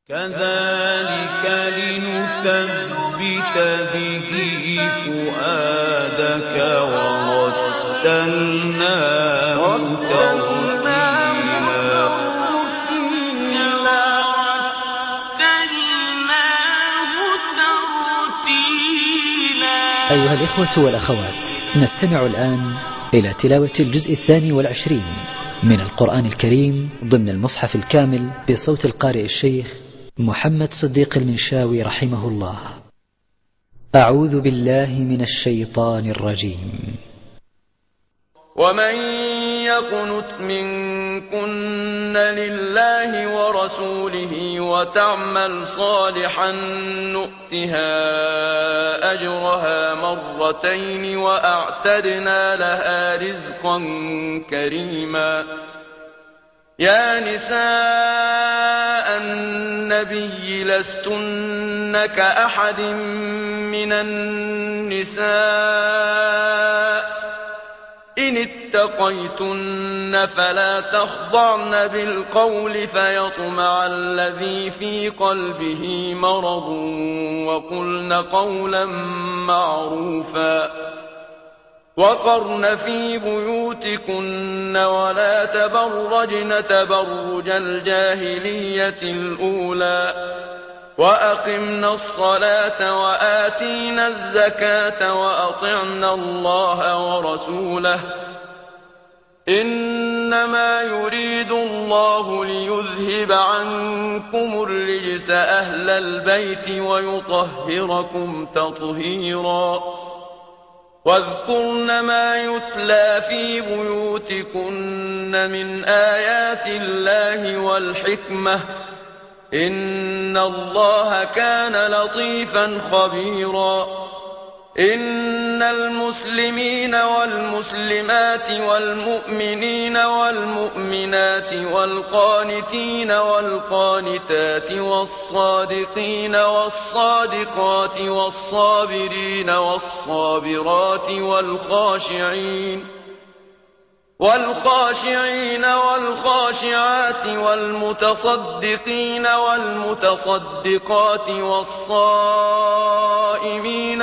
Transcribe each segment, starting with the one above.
كذلك لنثبت به فؤادك ورتلناه ترتيلا. أيها الإخوة والأخوات، نستمع الآن إلى تلاوة الجزء 22 من القرآن الكريم ضمن المصحف الكامل بصوت القارئ الشيخ محمد صديق المنشاوي رحمه الله. أعوذ بالله من الشيطان الرجيم. ومن يقنت منكن لله ورسوله وتعمل صالحا نؤتها أجرها مرتين وأعتدنا لها رزقا كريما. يا نساء النبي لستن كأحد من النساء إن اتقيتن فلا تخضعن بالقول فيطمع الذي في قلبه مرض وقلن قولا معروفا. وقرن في بيوتكن ولا تبرجن تبرج الجاهلية الأولى وأقمنا الصلاة وآتينا الزكاة وأطعنا الله ورسوله إنما يريد الله ليذهب عنكم الرجس أهل البيت ويطهركم تطهيرا. واذكرن ما يتلى في بيوتكن من آيات الله والحكمة إن الله كان لطيفا خبيرا. إن المسلمين والمسلمات والمؤمنين والمؤمنات والقانتين والقانتات والصادقين والصادقات والصابرين والصابرات والخاشعين والخاشعات والمتصدقين والمتصدقات والصائمين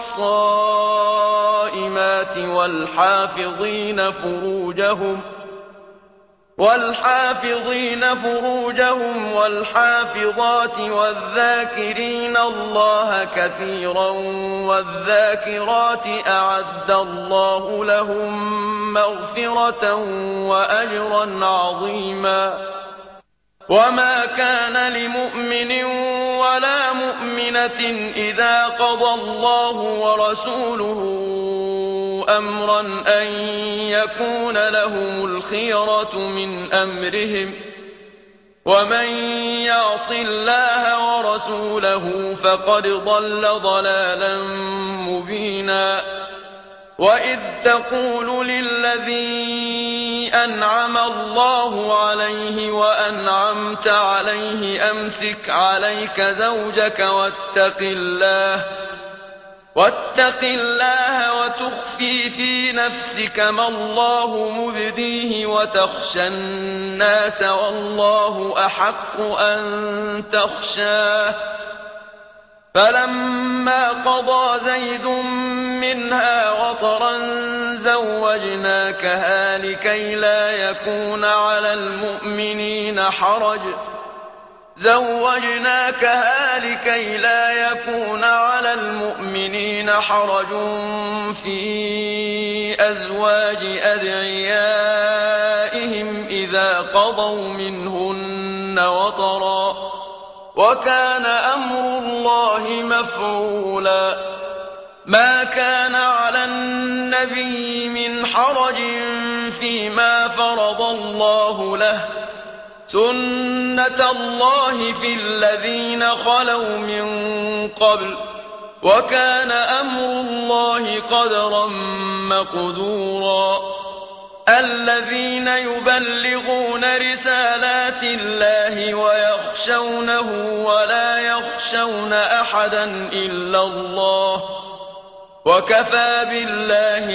والصائمات والحافظين فروجهم والحافظات والذاكرين الله كثيرا والذاكرات أعد الله لهم مغفرة وأجرا عظيما. وما كان لمؤمن ولا مؤمنة إذا قضى الله ورسوله أمرا أن يكون لهم الخيرة من أمرهم ومن يعص الله ورسوله فقد ضل ضلالا مبينا. وإذ تقول للذي أنعم الله عليه وأنعمت عليه أمسك عليك زوجك واتق الله وتخفي في نفسك ما الله مبديه وتخشى الناس والله أحق أن تخشاه. فلما قضى زيد منها وطرا زوجناكها لكي لا يكون على المؤمنين حرج في أزواج أدعيائهم إذا قضوا منهن وطرا وكان أمر الله مفعولا. ما كان على النبي من حرج فيما فرض الله له سنة الله في الذين خلوا من قبل وكان أمر الله قدرا مقدورا. الذين يبلغون رسالات الله ويخشونه ولا يخشون أحدا إلا الله وكفى بالله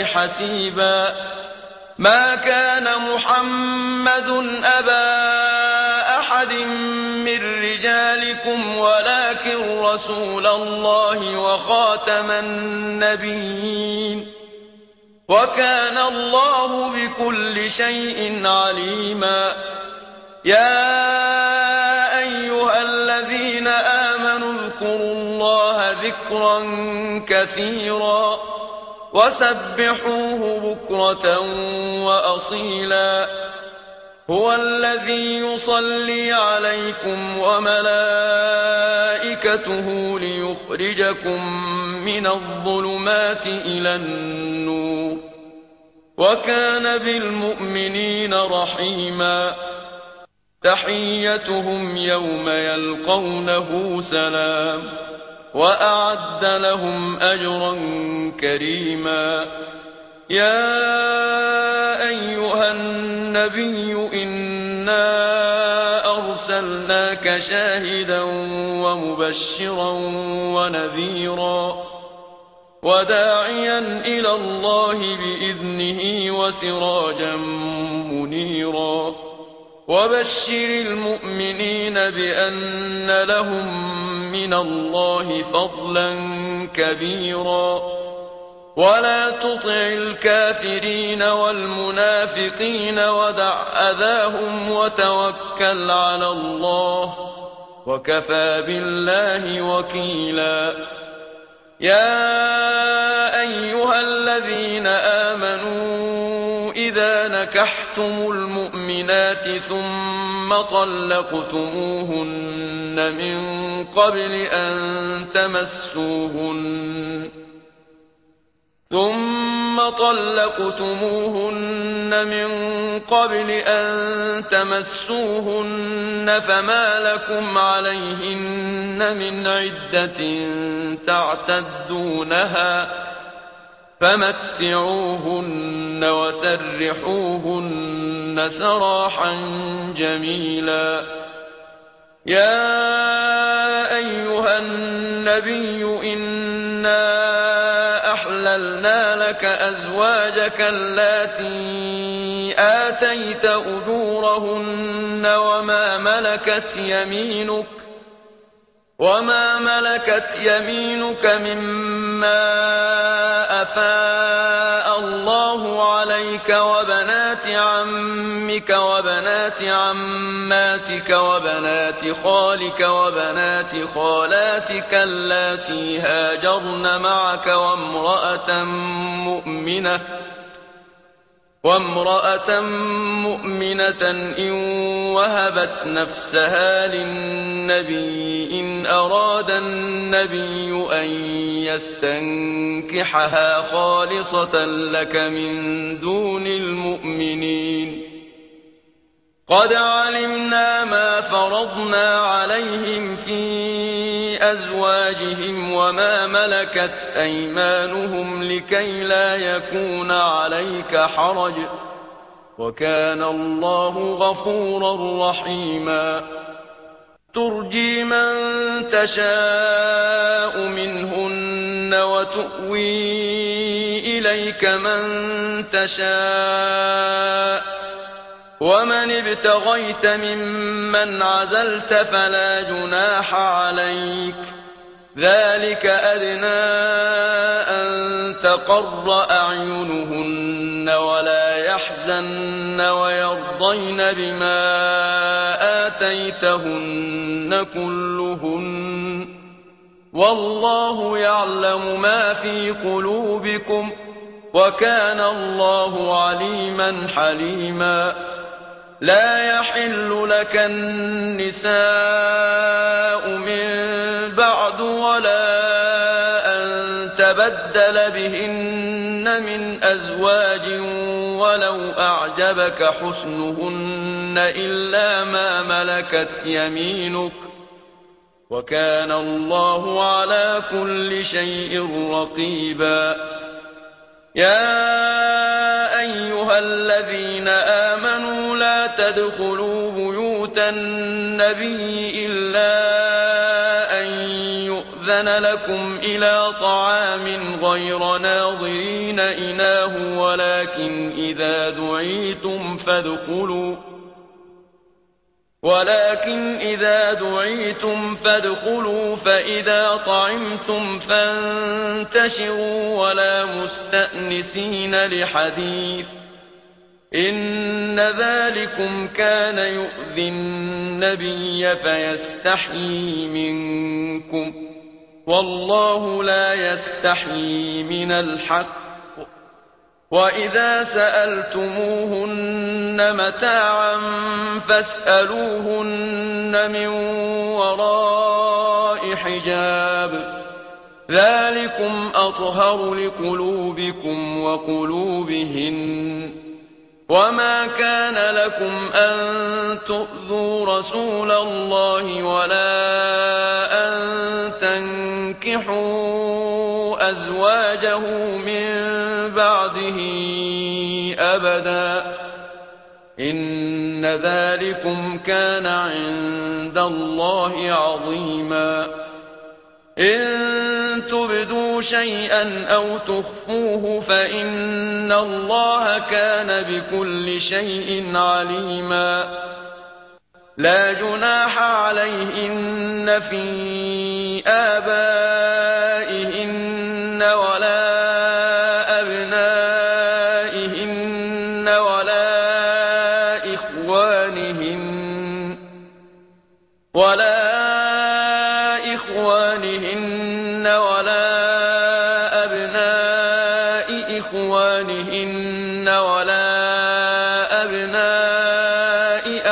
حسيبا. ما كان محمد أبا أحد أحد من رجالكم ولكن رسول الله وخاتم النبيين وكان الله بكل شيء عليما يا أيها الذين آمنوا اذكروا الله ذكرا كثيرا وسبحوه بكرة وأصيلا هو الذي يصلي عليكم وملائكته ليخرجكم من الظلمات إلى النور وكان بالمؤمنين رحيما تحيتهم يوم يلقونه سلام وأعد لهم أجرا كريما يا أيها النبي إنا أرسلناك شاهدا ومبشرا ونذيرا وداعيا إلى الله بإذنه وسراجا منيرا وبشر المؤمنين بأن لهم من الله فضلا كبيرا ولا تطع الكافرين والمنافقين ودع أذاهم وتوكل على الله وكفى بالله وكيلا يا أيها الذين آمنوا إذا نكحتم المؤمنات ثم طلقتموهن من قبل أن تمسوهن فما لكم عليهن من عدة تعتدونها فمتعوهن وسرحوهن سراحا جميلا يا أيها النبي إنا أحللنا لك أزواجك اللاتي آتيت أجورهن وما ملكت يمينك مما أفاء الله عليك وبنات عمك وبنات عماتك وبنات خالك وبنات خالاتك اللاتي هاجرن معك وامرأة مؤمنة إن وهبت نفسها للنبي إن أراد النبي أن يستنكحها خالصة لك من دون المؤمنين قد علمنا ما فرضنا عليهم في أزواجهم وما ملكت أيمانهم لكي لا يكون عليك حرج وكان الله غفورا رحيما ترجي من تشاء منهن وتؤوي إليك من تشاء ومن ابتغيت ممن عزلت فلا جناح عليك ذلك أدنى أن تقر أعينهن ولا يحزن ويرضين بما آتيتهن كلهن والله يعلم ما في قلوبكم وكان الله عليما حليما لا يحل لك النساء من بعد ولا أن تبدل بهن من أزواج ولو أعجبك حسنهن إلا ما ملكت يمينك وكان الله على كل شيء رقيبا يا أيها الذين آمنوا لا تدخلوا بيوت النبي إلا أن يؤذن لكم إلى طعام غير ناظرين إناه ولكن إذا دعيتم فادخلوا فإذا طعمتم فانتشروا ولا مستأنسين لحديث إن ذلكم كان يؤذي النبي فيستحيي منكم والله لا يستحيي من الحق وإذا سألتموهن متاعا فاسألوهن من وراء حجاب ذلكم أطهر لقلوبكم وقلوبهن وما كان لكم أن تؤذوا رسول الله ولا أن تنكحوا أزواجه من بعده أبدا إن ذلكم كان عند الله عظيما إن تبدوا شيئا أو تخفوه فإن الله كان بكل شيء عليما لا جناح عليهن في آبائهن ولا أبنائهن ولا إخوانهن ولا أبناء إخوانهن ولا أبناء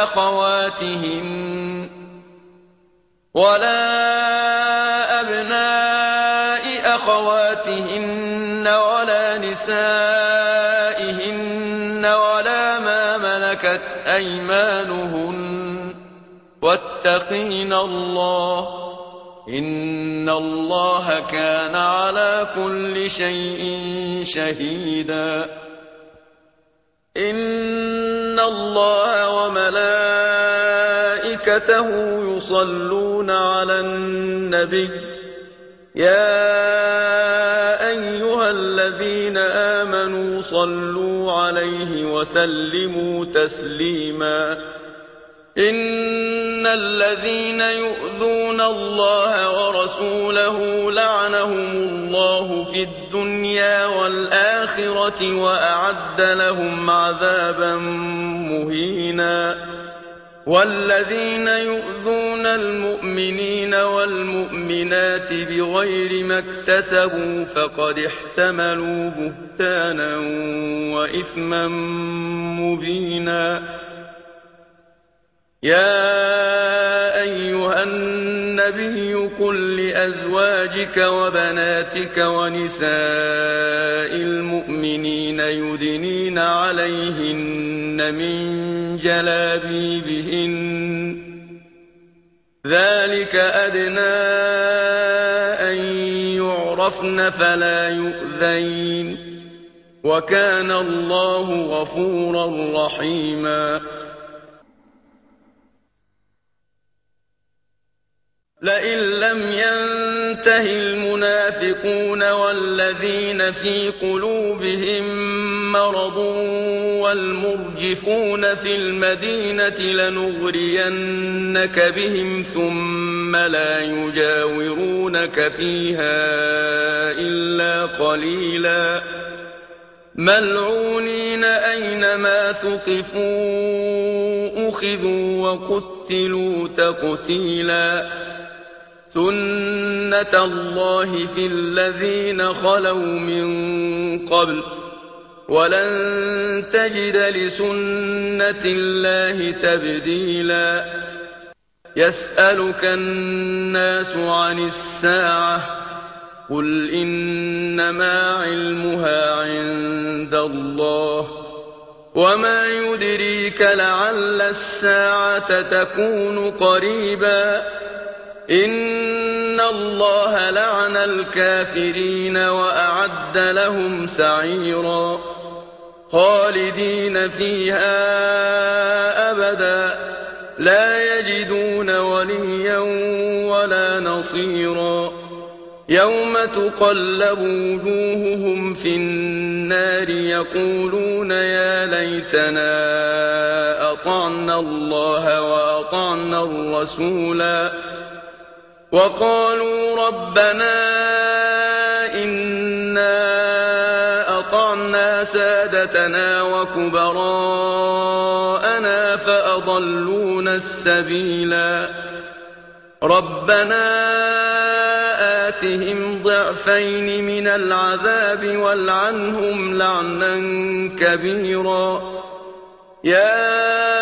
أخواتهن ولا نسائهن ولا ما ملكت أيمانهن واتقين الله إن الله كان على كل شيء شهيدا إن الله وملائكته يصلون على النبي يا أيها الذين آمنوا صلوا عليه وسلموا تسليما إن الذين يؤذون الله ورسوله لعنهم الله في الدنيا والآخرة وأعد لهم عذابا مهينا والذين يؤذون المؤمنين والمؤمنات بغير ما اكتسبوا فقد احتملوا بهتانا وإثما مبينا يا أيها النبي قل لأزواجك وبناتك ونساء المؤمنين يدنين عليهن من جلابيبهن ذلك أدنى أن يعرفن فلا يؤذين وكان الله غفورا رحيما لئن لم ينته المنافقون والذين في قلوبهم مرض والمرجفون في المدينة لنغرينك بهم ثم لا يجاورونك فيها إلا قليلا ملعونين أينما ثقفوا أخذوا وقتلوا تقتيلا سنة الله في الذين خلوا من قبل ولن تجد لسنة الله تبديلا يسألك الناس عن الساعة قل إنما علمها عند الله وما يدريك لعل الساعة تكون قريبا إن الله لعن الكافرين وأعد لهم سعيرا خالدين فيها أبدا لا يجدون وليا ولا نصيرا يوم تقلب وجوههم في النار يقولون يا ليتنا أطعنا الله وأطعنا الرسولا وقالوا ربنا إنا أطعنا سادتنا وكبراءنا فأضلونا السبيلا ربنا آتهم ضعفين من العذاب والعنهم لعنا كبيرا يا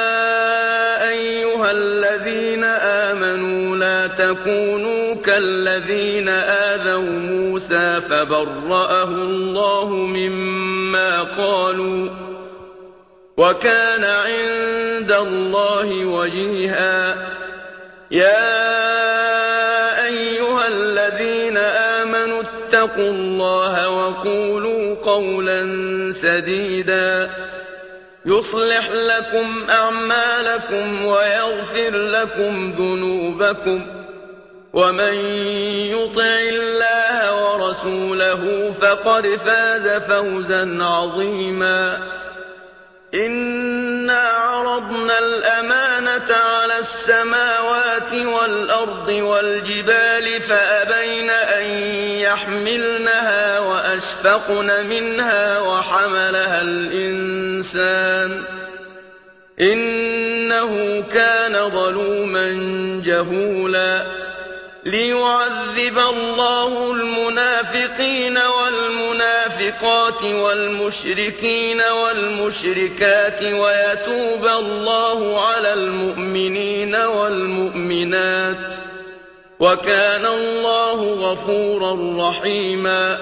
أيها الذين آمنوا لا تكونوا كالذين آذوا موسى فبرأه الله مما قالوا وكان عند الله وجيها يا أيها الذين آمنوا اتقوا الله وقولوا قولا سديدا يصلح لكم أعمالكم ويغفر لكم ذنوبكم ومن يطع الله ورسوله فقد فاز فوزا عظيما إنا عرضنا الأمانة على السماوات والأرض والجبال فأبين أن يحملنها وأشفقن منها وحملها الإنسان إنه كان ظلوما جهولا ليعذب الله المنافقين والمنافقات والمشركين والمشركات ويتوب الله على المؤمنين والمؤمنات وكان الله غفورا رحيما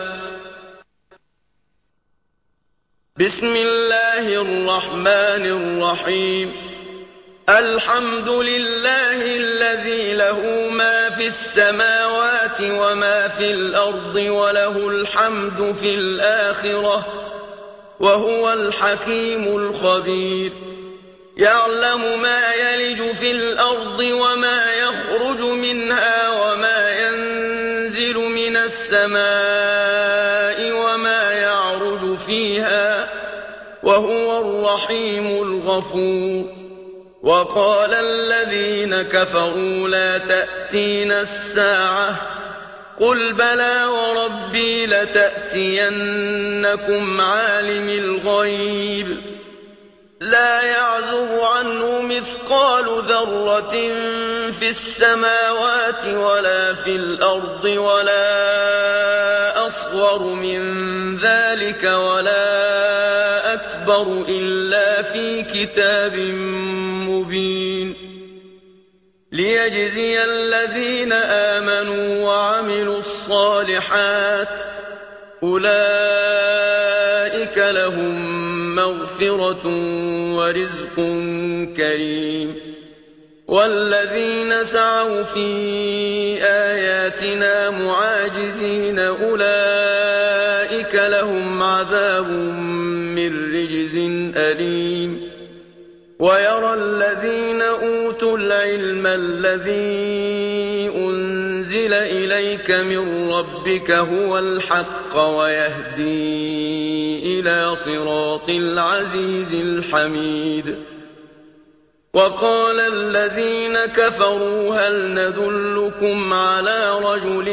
بسم الله الرحمن الرحيم الحمد لله الذي له ما في السماوات وما في الأرض وله الحمد في الآخرة وهو الحكيم الخبير يعلم ما يلج في الأرض وما يخرج منها وما ينزل من السماء وما يعرج فيها وهو الرحيم الغفور وقال الذين كفروا لا تأتينا الساعة قل بلى وربي لتأتينكم عالم الغيب لا يعزب عنه مثقال ذرة في السماوات ولا في الأرض ولا أصغر من ذلك ولا أكبر إلا في كتاب مبين ليجزي الذين آمنوا وعملوا الصالحات أولئك لهم مغفرة ورزق كريم والذين سعوا في آياتنا معاجزين أولئك لهم عذاب من رجز أليم ويرى الذين أوتوا العلم الذي أنزل إليك من ربك هو الحق ويهدي إلى صراط العزيز الحميد وقال الذين كفروا هل ندلكم على رجل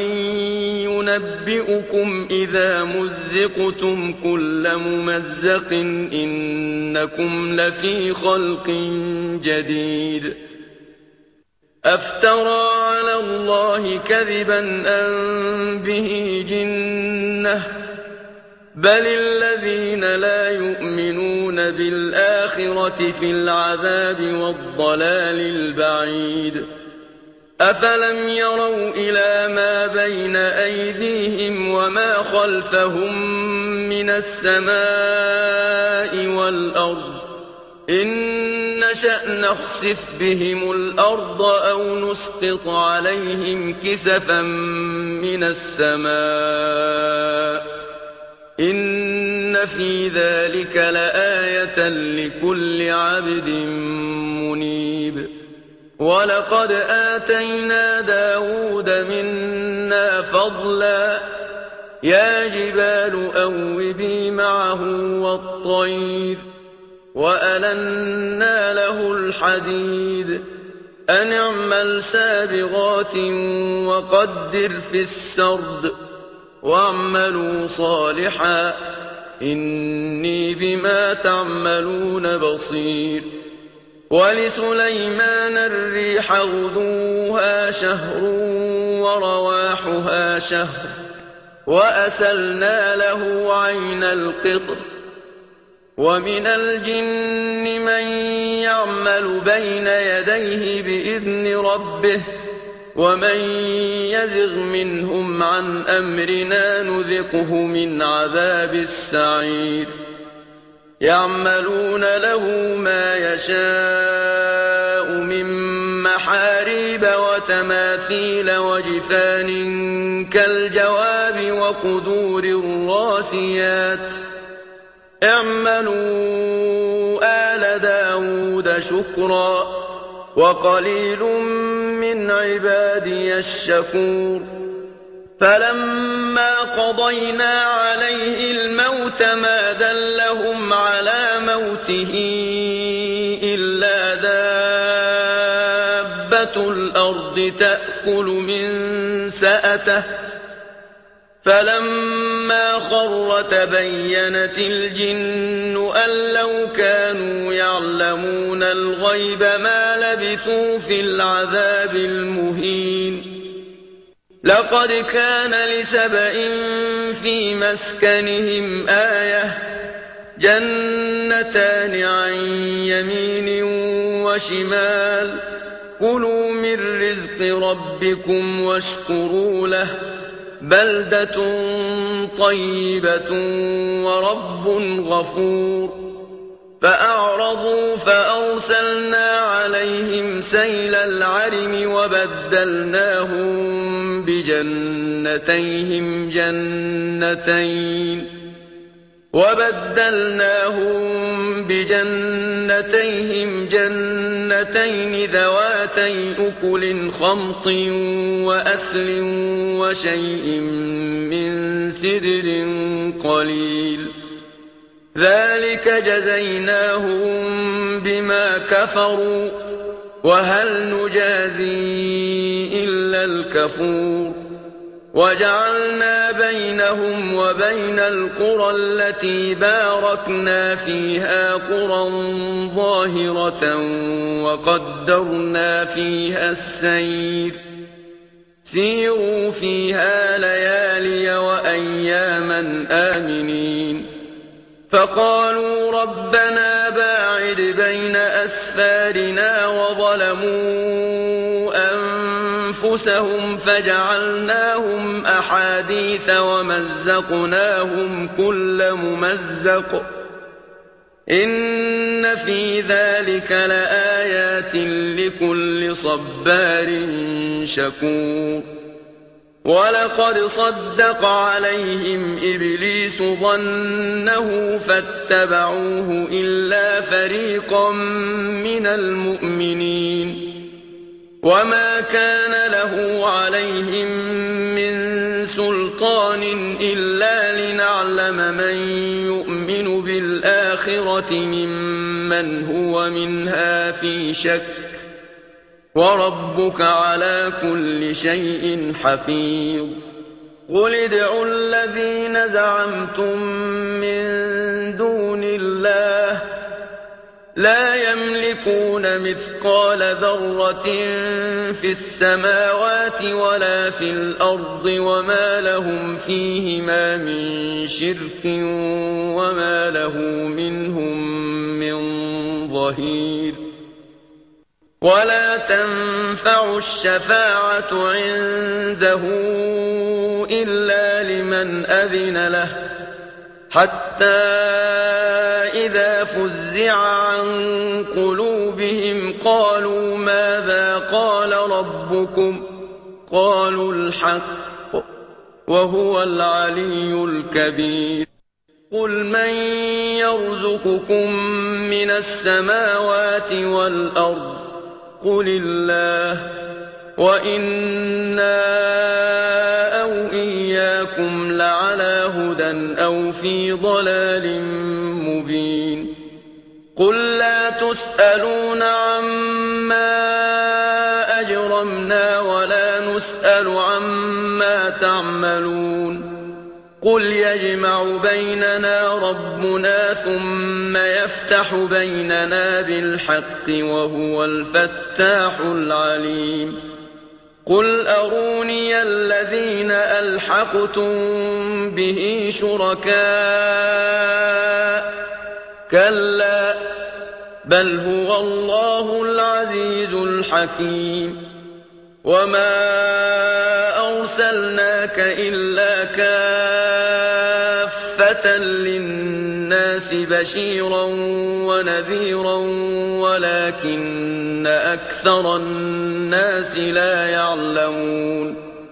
ينبئكم إذا مزقتم كل ممزق إنكم لفي خلق جديد أفترى على الله كذبا أم به جنة بل الذين لا يؤمنون بالآخرة في العذاب والضلال البعيد أفلم يروا إلى ما بين أيديهم وما خلفهم من السماء والأرض إن نشأ نخسف بهم الأرض أو نسقط عليهم كسفا من السماء إن في ذلك لآية لكل عبد منيب ولقد آتينا داود منا فضلا يا جبال أوبي معه والطير وألنا له الحديد أن اعمل سابغات وقدر في السرد واعملوا صالحا إني بما تعملون بصير ولسليمان الريح غدوها شهر ورواحها شهر وأسلنا له عين القطر ومن الجن من يعمل بين يديه بإذن ربه ومن يزغ منهم عن أمرنا نذقه من عذاب السعير يعملون له ما يشاء من محاريب وتماثيل وجفان كالجواب وقدور الراسيات اعملوا آل داود شكرا وقليل من عبادي الشكور فلما قضينا عليه الموت ما دلهم على موته إلا دابة الأرض تأكل من سأته فلما خر تبينت الجن أن لو كانوا يعلمون الغيب ما لبثوا في العذاب المهين لقد كان لسبإ في مسكنهم آية جنتان عن يمين وشمال كلوا من رزق ربكم واشكروا له بلدة طيبة ورب غفور فأعرضوا فأرسلنا عليهم سيل العرم وبدلناهم بجنتيهم جنتين ذواتي أكل خمط وأثل وشيء من سدر قليل ذلك جزيناهم بما كفروا وهل نجازي إلا الكفور وجعلنا بينهم وبين القرى التي باركنا فيها قرى ظاهرة وقدرنا فيها السير سيروا فيها ليالي وأياما آمنين فقالوا ربنا باعد بين أسفارنا وظلموا أنفسهم فجعلناهم أحاديث ومزقناهم كل ممزق إن في ذلك لآيات لكل صبار شكور ولقد صدق عليهم إبليس ظنه فاتبعوه إلا فريقا من المؤمنين وما كان له عليهم من سلطان إلا لنعلم من يؤمن بالآخرة ممن هو منها في شك وربك على كل شيء حفيظ قل ادعوا الذين زعمتم من دون الله لا يملكون مثقال ذرة في السماوات ولا في الأرض وما لهم فيهما من شرك وما له منهم من ظهير ولا تنفع الشفاعة عنده إلا لمن أذن له حتى إذا فزع عن قلوبهم قالوا ماذا قال ربكم قالوا الحق وهو العلي الكبير قل من يرزقكم من السماوات والأرض قل الله وإنا أو أو في ضلال مبين قل لا تسألون عما أجرمنا ولا نسأل عما تعملون قل يجمع بيننا ربنا ثم يفتح بيننا بالحق وهو الفتاح العليم قل أروني الذين ألحقتم به شركاء كلا بل هو الله العزيز الحكيم وما أرسلناك إلا كافة للناس بشيرا ونذيرا ولكن أكثر الناس لا يعلمون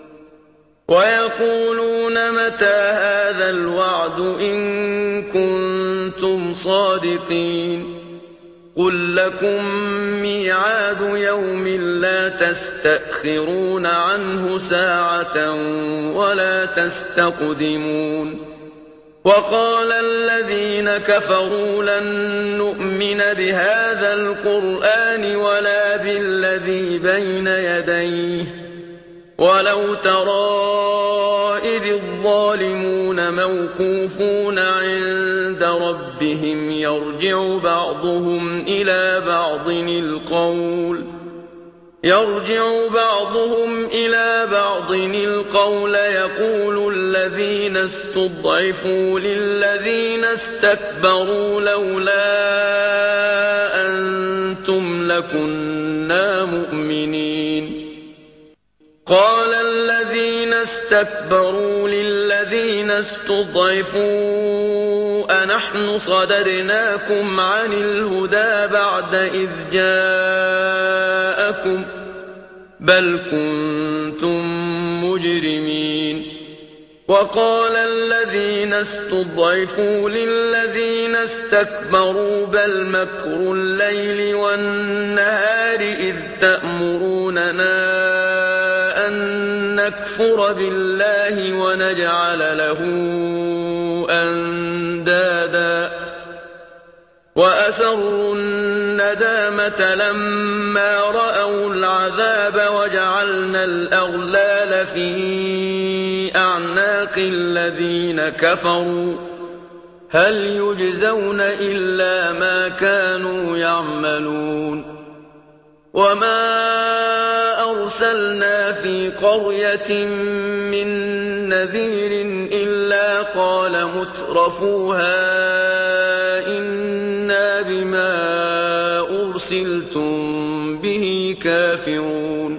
ويقولون متى هذا الوعد إن كنتم صادقين قل لكم ميعاد يوم لا تستأخرون عنه ساعة ولا تستقدمون وقال الذين كفروا لن نؤمن بهذا القرآن ولا بالذي بين يديه ولو ترى إذ الظالمون موقوفون عند ربهم يرجع بعضهم إلى بعض القول يقول الذين استضعفوا للذين استكبروا لولا أنتم لكنا مؤمنين قال الذين استكبروا للذين استضعفوا أنحن صددناكم عن الهدى بعد إذ جاءكم بل كنتم مجرمين وقال الذين استضعفوا للذين استكبروا بل مكر الليل والنهار إذ تأمروننا أن نكفر بالله ونجعل له أندادا وأسروا الندامة لما رأوا العذاب وجعلنا الأغلال في أعناق الذين كفروا هل يجزون إلا ما كانوا يعملون وما أرسلنا في قرية من نذير إلا قال مترفوها إنا بما أرسلتم به كافرون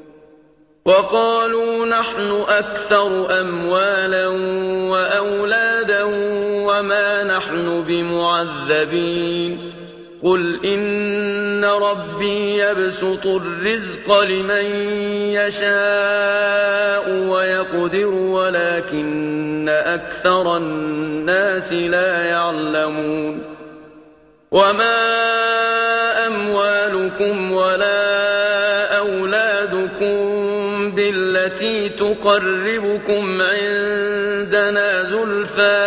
وقالوا نحن أكثر أموالا وأولادا وما نحن بمعذبين قل إن ربي يبسط الرزق لمن يشاء ويقدر ولكن أكثر الناس لا يعلمون وما أموالكم ولا أولادكم بالتي تقربكم عندنا زلفى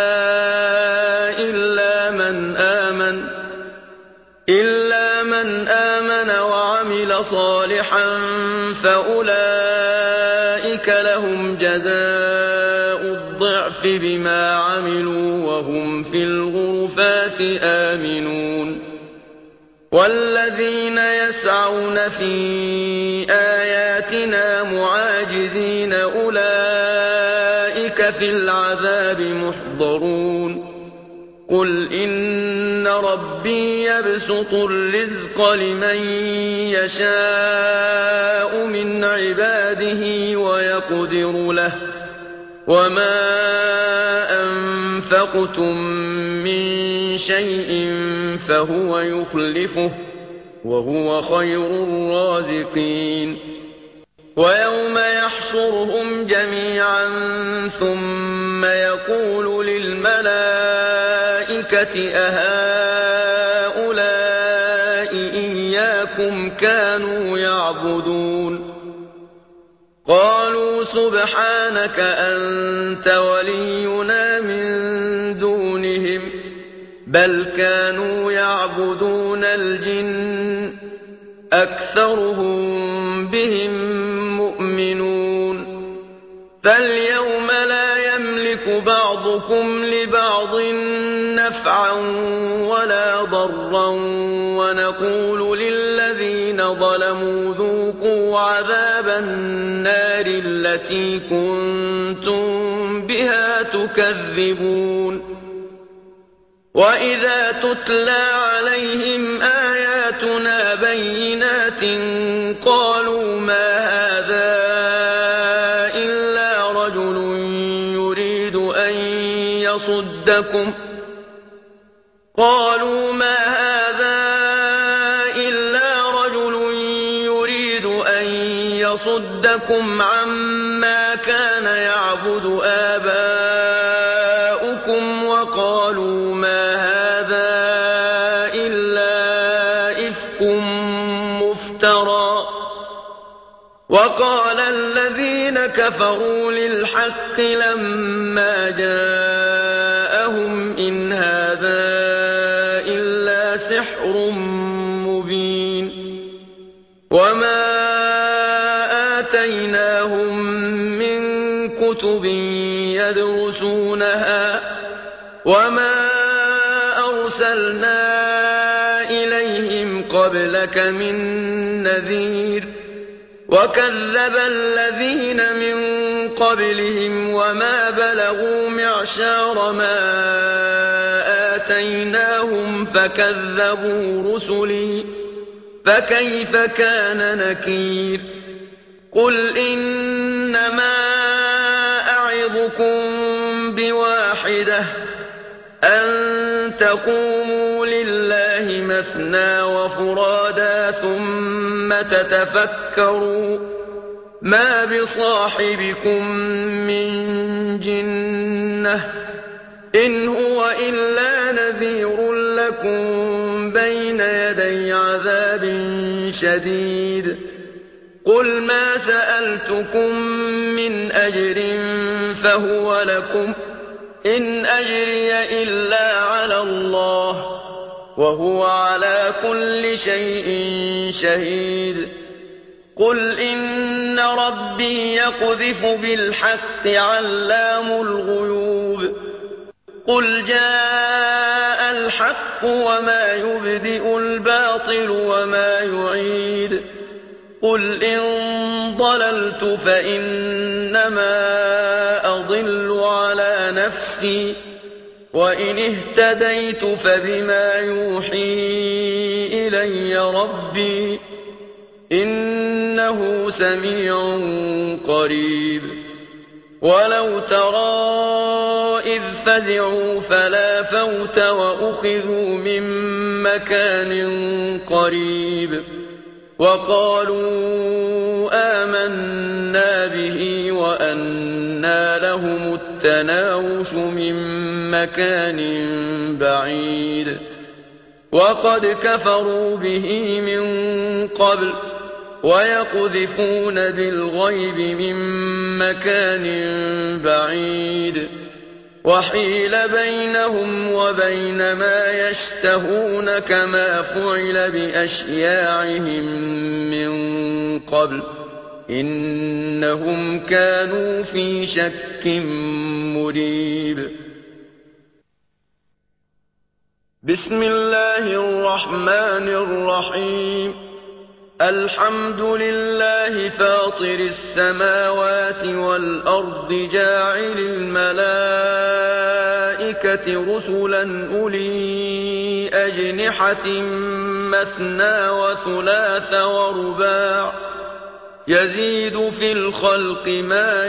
إلا من آمن وعمل صالحا فأولئك لهم جزاء الضعف بما عملوا وهم في الغرفات آمنون والذين يسعون في آياتنا معاجزين أولئك في العذاب محضرون قل إن ربي يبسط الرزق لمن يشاء من عباده ويقدر له وما أنفقتم من شيء فهو يخلفه وهو خير الرازقين ويوم يحشرهم جميعا ثم يقول للملائكة أهؤلاء إياكم كانوا يعبدون قالوا سبحانك أنت ولينا من بل كانوا يعبدون الجن أكثرهم بهم مؤمنون فاليوم لا يملك بعضكم لبعض نفعا ولا ضرا ونقول للذين ظلموا ذوقوا عذاب النار التي كنتم بها تكذبون وإذا تتلى عليهم آياتنا بينات قالوا ما هذا إلا رجل يريد أن يصدكم عما كان يعبد آباؤكم وقالوا ما هذا إلا إفك مفترى وقال الذين كفروا للحق لما جاءهم إن هذا إلا سحر مبين وما آتيناهم من كتب يدرسونها وما أرسلنا إليهم قبلك من نذير وكذب الذين من قبلهم وما بلغوا معشار ما آتيناهم فكذبوا رسلي فكيف كان نكير قل إنما أعظكم بواحدة أن تقوموا لله مثنى وفرادا ثم تتفكروا ما بصاحبكم من جنة إن هو إلا نذير لكم بين يدي عذاب شديد قل ما سألتكم من أجر فهو لكم إن أجري إلا على الله وهو على كل شيء شهيد قل إن ربي يقذف بالحق علام الغيوب قل جاء الحق وما يبدئ الباطل وما يعيد قل إن ضللت فإنما أضل على نفسي وإن اهتديت فبما يوحي إلي ربي إنه سميع قريب ولو ترى إذ فزعوا فلا فوت وأخذوا من مكان قريب وقالوا آمنا به وأنى لهم التناوش من مكان بعيد وقد كفروا به من قبل ويقذفون بالغيب من مكان بعيد وحيل بينهم وبين ما يشتهون كما فعل بأشياعهم من قبل إنهم كانوا في شك مريب بسم الله الرحمن الرحيم الحمد لله فاطر السماوات والأرض جاعل الملائكة رسلا أولي أجنحة مثنى وثلاث ورباع يزيد في الخلق ما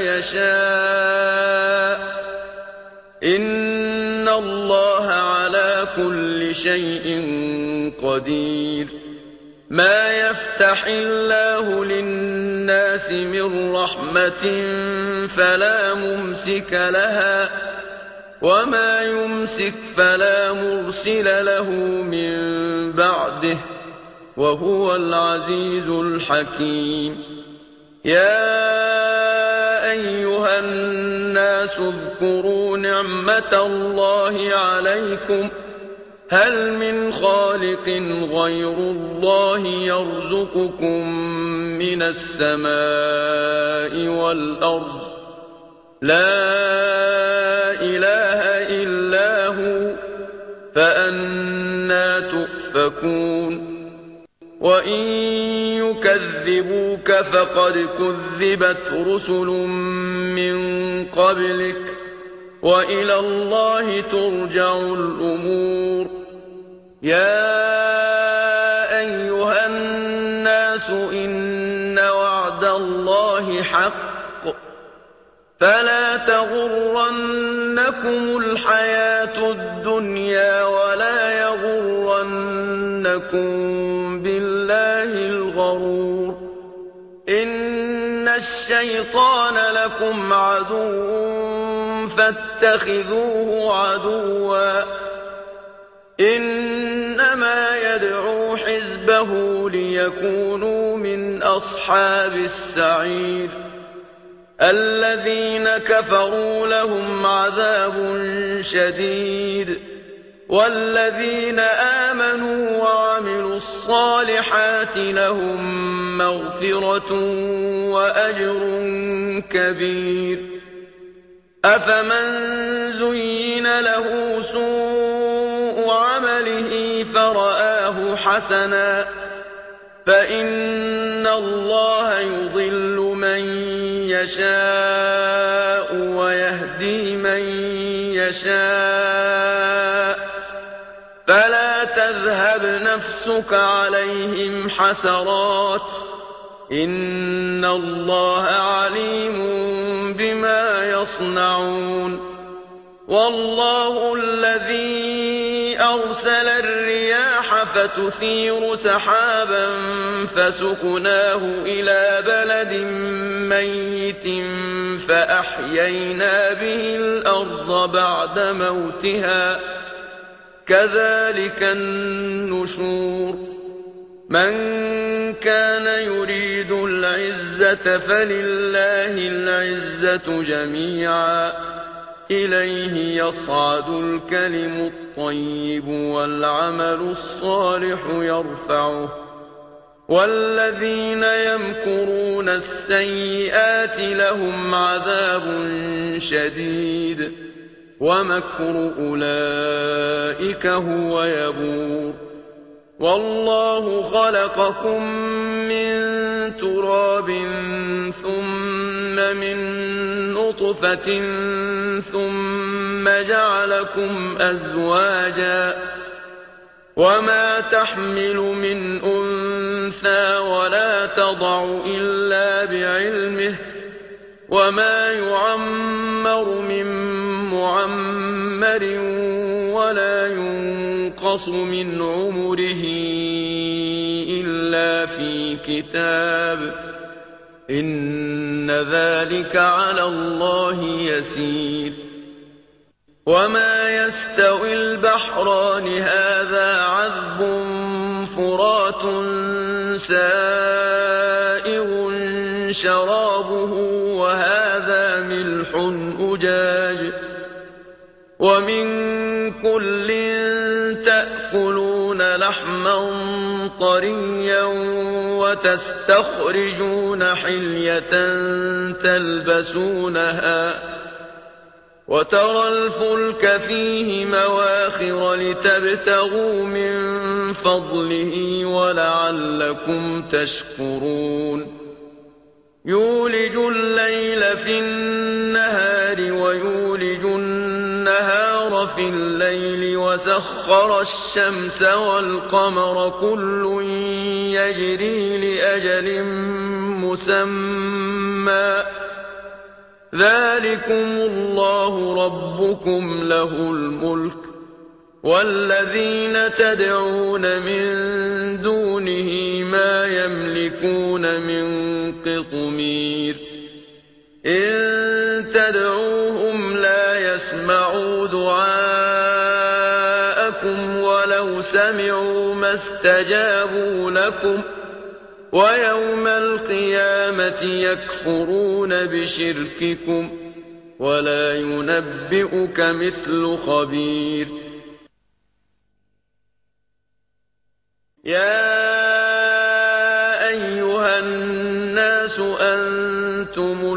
يشاء إن الله على كل شيء قدير ما يفتح الله للناس من رحمة فلا ممسك لها وما يمسك فلا مرسل له من بعده وهو العزيز الحكيم يا أيها الناس اذكروا نعمة الله عليكم هل من خالق غير الله يرزقكم من السماء والأرض لا إله إلا هو فأنى تؤفكون وإن يكذبوك فقد كذبت رسل من قبلك وإلى الله ترجع الأمور يا أيها الناس إن وعد الله حق فلا تغرنكم الحياة الدنيا ولا يغرنكم بالله الغرور إن الشيطان لكم عدو فاتخذوه عدوا إنما يدعو حزبه ليكونوا من أصحاب السعير الذين كفروا لهم عذاب شديد والذين آمنوا وعملوا الصالحات لهم مغفرة وأجر كبير أفمن زين له سوء عمله فرآه حسنا فإن الله يضل من يشاء ويهدي من يشاء فلا تذهب نفسك عليهم حسرات إن الله عليم بما يصنعون والله الذي أرسل الرياح فتثير سحابا فسقناه إلى بلد ميت فأحيينا به الأرض بعد موتها كذلك النشور من كان يريد العزة فلله العزة جميعا إليه يصعد الكلم الطيب والعمل الصالح يرفعه والذين يمكرون السيئات لهم عذاب شديد ومكر أولئك هو يبور والله خلقكم من تراب ثم من نطفة ثم جعلكم أزواجا وما تحمل من أنثى ولا تضع إلا بعلمه وما يعمر من معمر ولا ينقص من عمره إلا في كتاب إن ذلك على الله يسير وما يستوي البحران هذا عذب فرات سائغ شرابه وهذا ملح أجاج ومن كل تأكلون لحما طريا وتستخرجون حلية تلبسونها وترى الفلك فيه مواخر لتبتغوا من فضله ولعلكم تشكرون يولج الليل في النهار ويولج النهار في الليل وسخر الشمس والقمر كل يجري لأجل مسمى ذلكم الله ربكم له الملك والذين تدعون من دونه ما يملكون من قطمير إن تدعوهم لا يسمعوا دعاءكم ولو سمعوا ما استجابوا لكم ويوم القيامة يكفرون بشرككم ولا ينبئك مثل خبير يا أيها الناس أنتم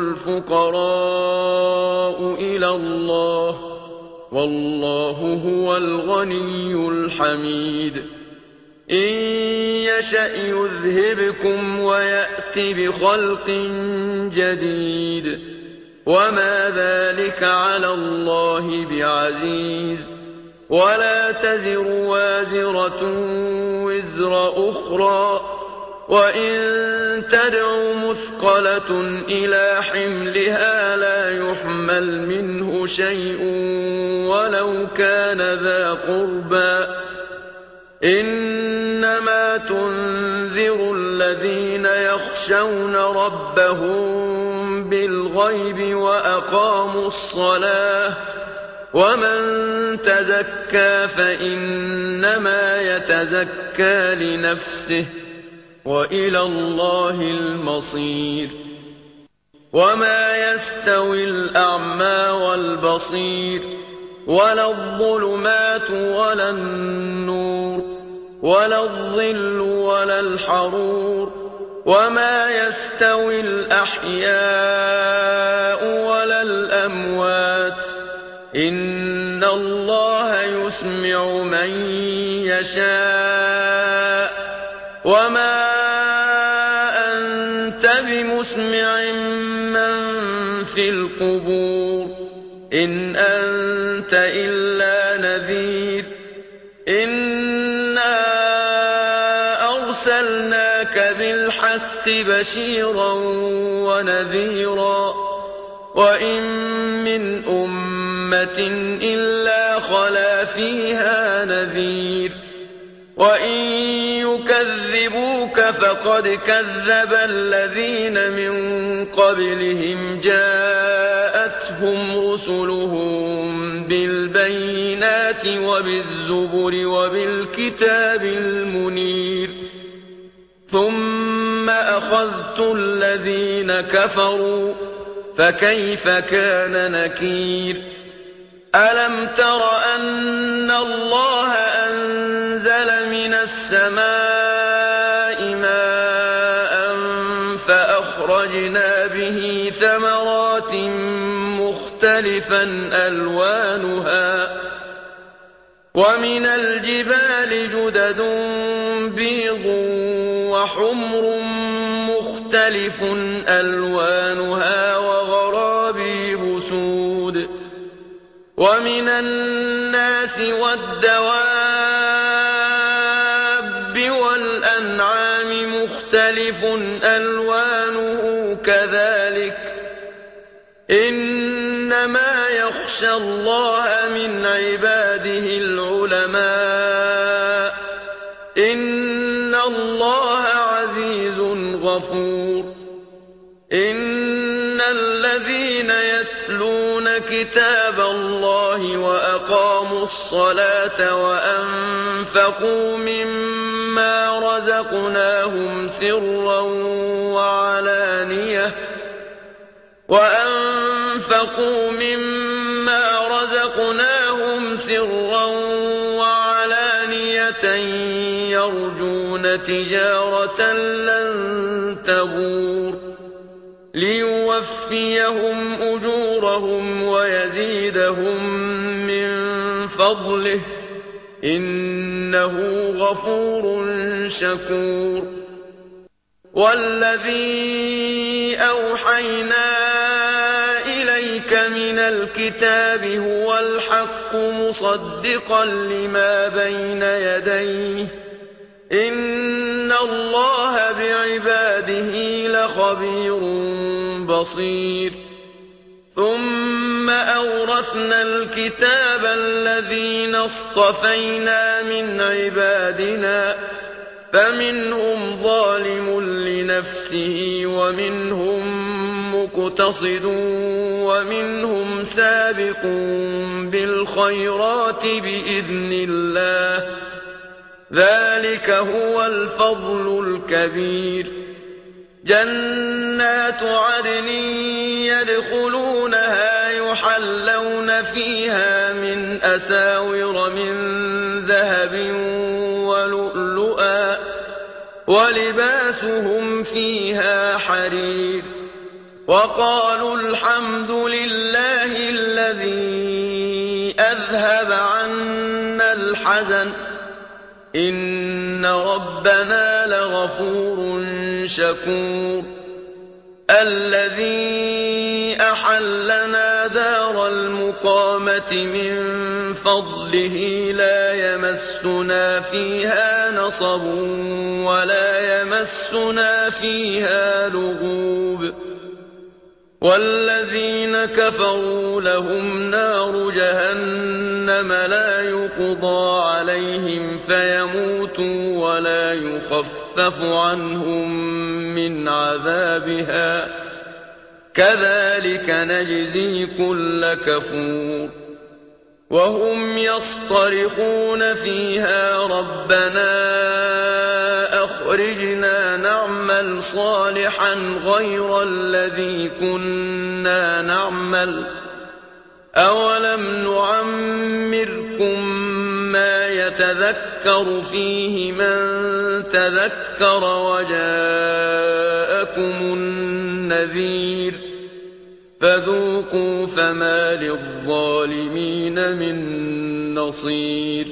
الفقراء إلى الله والله هو الغني الحميد إن يشأ يذهبكم ويأت بخلق جديد وما ذلك على الله بعزيز ولا تزر وازرة وزر أخرى وإن تدع مثقلة إلى حملها لا يحمل منه شيء ولو كان ذا قربى إنما تنذر الذين يخشون ربهم بالغيب وأقاموا الصلاة ومن تزكى فإنما يتزكى لنفسه وإلى الله المصير وما يستوي الأعمى والبصير ولا الظلمات ولا النور ولا الظل ولا الحرور وما يستوي الأحياء ولا الأموات إن الله يسمع من يشاء وما أنت بمسمع من في القبور إن أنت إلا نذير إنا أرسلناك بالحق بشيرا ونذيرا وإن من أمة إلا خلا فيها نذير وإن يكذبوك فقد كذب الذين من قبلهم جاءتهم رسلهم بالبينات وبالزبر وبالكتاب المنير ثم أخذت الذين كفروا فكيف كان نكير ألم تر أن الله أنزل من السماء ماء فأخرجنا به ثمرات مختلفا ألوانها ومن الجبال جدد بيض وحمر مختلف ألوانها وغرابيب سود ومن الناس والدواب والأنعام مختلف ألوانه كذلك إنما يخشى الله من عباده العلماء إن الله عزيز غفور إن الذين يتلون كتاب الله وأقاموا الصلاة وأنفقوا مما رزقناهم سرا وعلانية يرجون تجارة لن تبور ليوفيهم أجورهم ويزيدهم من فضله إنه غفور شكور والذي أوحينا إليك من الكتاب هو الحق مصدقا لما بين يديه إن الله بعباده لخبير بصير ثم أورثنا الكتاب الذين اصطفينا من عبادنا فمنهم ظالم لنفسه ومنهم مقتصد ومنهم سابق بالخيرات بإذن الله ذلك هو الفضل الكبير جنات عدن يدخلونها يحلون فيها من أساور من ذهب ولؤلؤا ولباسهم فيها حرير وقالوا الحمد لله الذي أذهب عنا الحزن إن ربنا لغفور شكور الذي أحلنا دار المقامة من فضله لا يمسنا فيها نصب ولا يمسنا فيها لغوب والذين كفروا لهم نار جهنم لا يقضى عليهم فيموتوا ولا يخفف عنهم من عذابها كذلك نجزي كل كفور وهم يصطرخون فيها ربنا أخرجنا نعمل صالحا غير الذي كنا نعمل أولم نعمركم ما يتذكر فيه من تذكر وجاءكم النذير فذوقوا فما للظالمين من نصير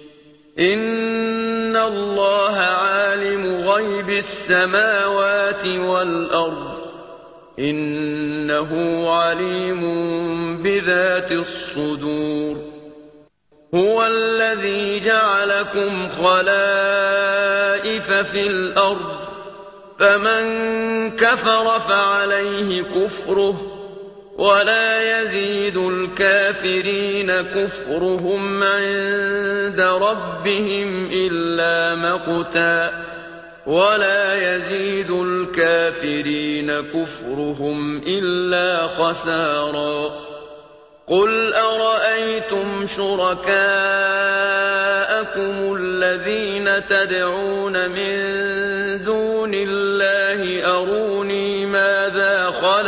إن الله عالم غيب السماوات والأرض إنه عليم بذات الصدور هو الذي جعلكم خلائف في الأرض فمن كفر فعليه كفره ولا يزيد الكافرين كفرهم عند ربهم إلا مقتا ولا يزيد الكافرين كفرهم إلا خسارا قل أرأيتم شركاءكم الذين تدعون من دون الله أروني ماذا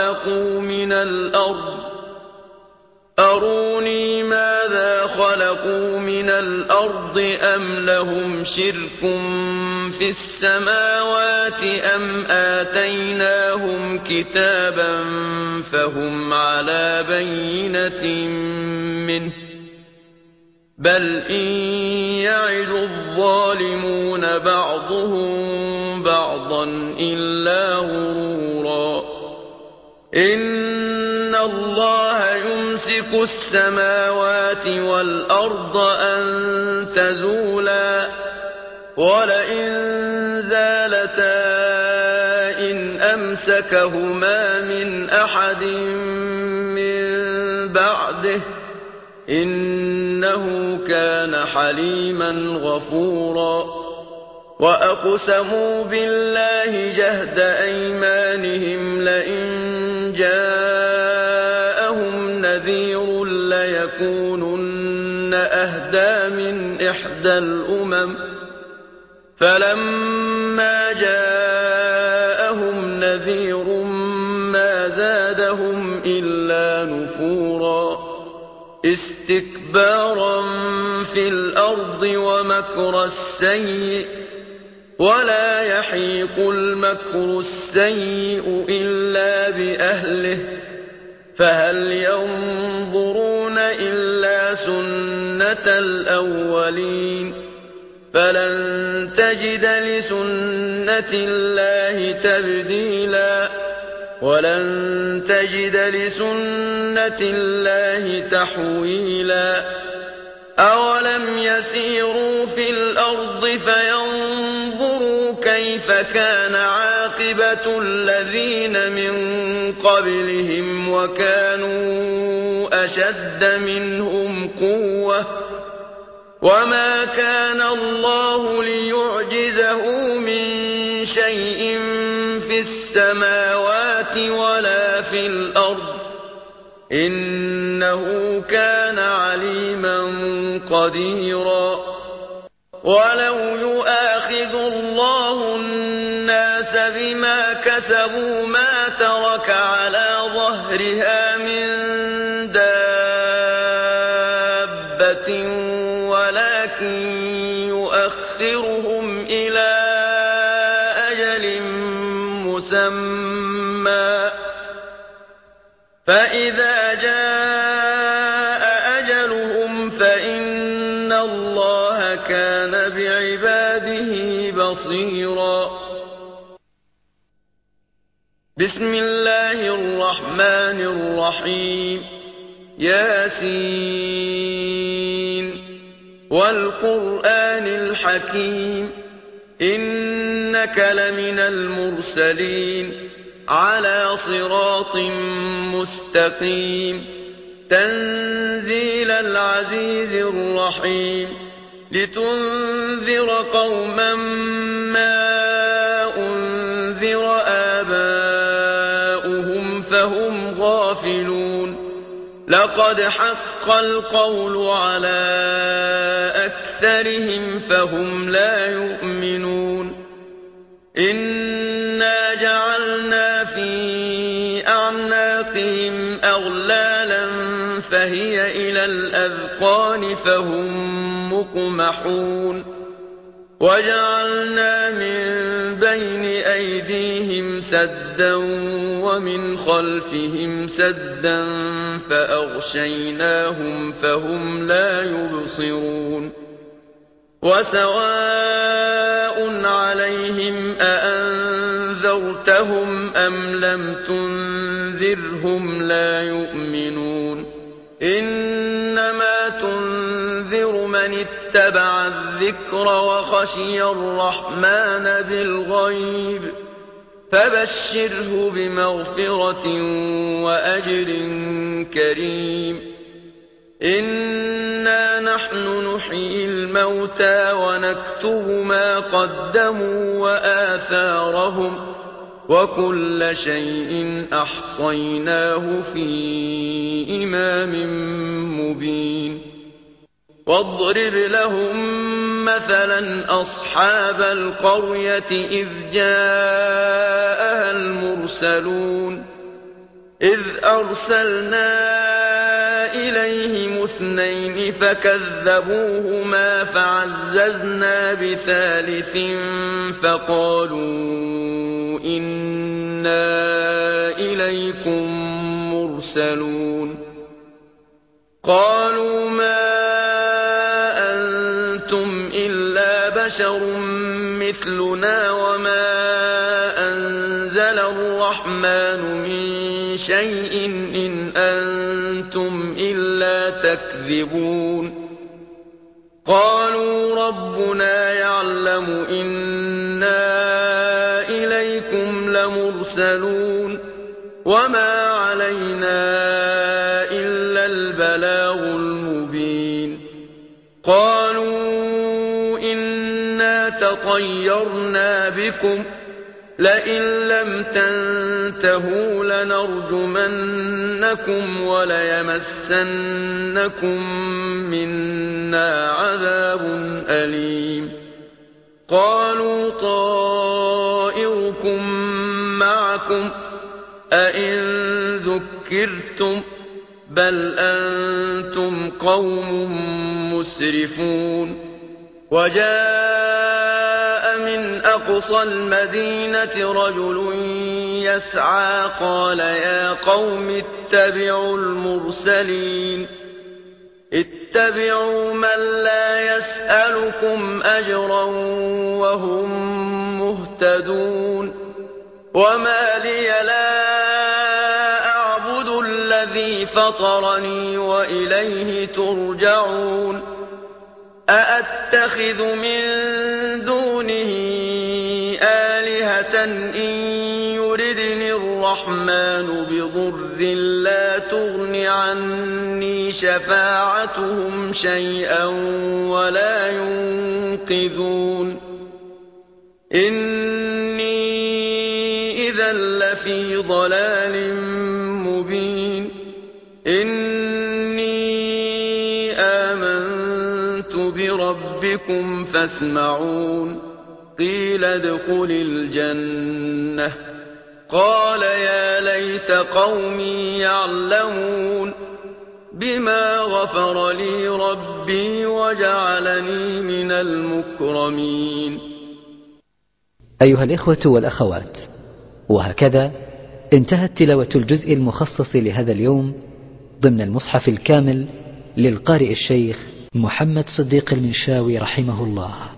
خلقوا من الأرض أم لهم شرك في السماوات أم آتيناهم كتابا فهم على بينة منه بل إن يعد الظالمون بعضهم بعضا إلا غرورا إن الله يمسك السماوات والأرض أن تزولا ولئن زالتا إن أمسكهما من أحد من بعده إنه كان حليما غفورا وأقسموا بالله جهد أيمانهم لئن جاءهم نذير ليكونن أهدى من إحدى الأمم فلما جاءهم نذير ما زادهم إلا نفورا استكبارا في الأرض ومكر السيء ولا يحيق المكر السيء إلا بأهله فهل ينظرون إلا سنة الأولين فلن تجد لسنة الله تبديلا ولن تجد لسنة الله تحويلا أولم يسيروا في الأرض فينظروا كيف كان عاقبة الذين من قبلهم وكانوا أشد منهم قوة وما كان الله ليعجزه من شيء في السماوات ولا في الأرض إنه كان عليما قديرا ولو يؤاخذ الله الناس بما كسبوا ما ترك على ظهرها من دابة ولكن يؤخرهم إلى فإذا جاء أجلهم فإن الله كان بعباده بصيرا. بسم الله الرحمن الرحيم. ياسين والقرآن الحكيم إنك لمن المرسلين على صراط مستقيم تنزيل العزيز الرحيم لتنذر قوما ما أنذر آباؤهم فهم غافلون لقد حق القول على أكثرهم فهم لا يؤمنون إنا جعلنا في أعناقهم أغلالا فهي إلى الأذقان فهم مقمحون وجعلنا من بين أيديهم سدا ومن خلفهم سدا فأغشيناهم فهم لا يبصرون وسواء عليهم أأنذرتهم أم لم تنذرهم لا يؤمنون إنما تنذر من اتبع الذكر وخشي الرحمن بالغيب فبشره بمغفرة وأجر كريم إنا نحن نحيي الموتى ونكتب ما قدموا وآثارهم وكل شيء أحصيناه في إمام مبين واضرب لهم مثلا أصحاب القرية إذ جاءها المرسلون إذ أرسلنا إليهم اثنين فكذبوهما فعززنا بثالث فقالوا إنا إليكم مرسلون قالوا ما أنتم إلا بشر مثلنا وما أنزل الرحمن من شيء إن أنتم إلا تكذبون قالوا ربنا يعلم إنا إليكم لمرسلون وما علينا إلا البلاغ المبين قالوا إنا تطيرنا بكم لئن لم تنتهوا لنرجمنكم وليمسنكم منا عذاب أليم قالوا طائركم معكم أئن ذكرتم بل أنتم قوم مسرفون وجاء من أقصى المدينة رجل يسعى قال يا قوم اتبعوا المرسلين اتبعوا من لا يسألكم أجرا وهم مهتدون وما لي لا أعبد الذي فطرني وإليه ترجعون أأتخذ من دونه آلهة إن يردني الرحمن بضر لا تغن عني شفاعتهم شيئا ولا ينقذون إني إذا لفي ضلال مبين إني آمنت بربكم فاسمعون قيل ادخل الجنة قال يا ليت قومي يعلمون بما غفر لي ربي وجعلني من المكرمين. أيها الإخوة والأخوات، وهكذا انتهت تلاوة الجزء المخصص لهذا اليوم ضمن المصحف الكامل للقارئ الشيخ محمد صديق المنشاوي رحمه الله.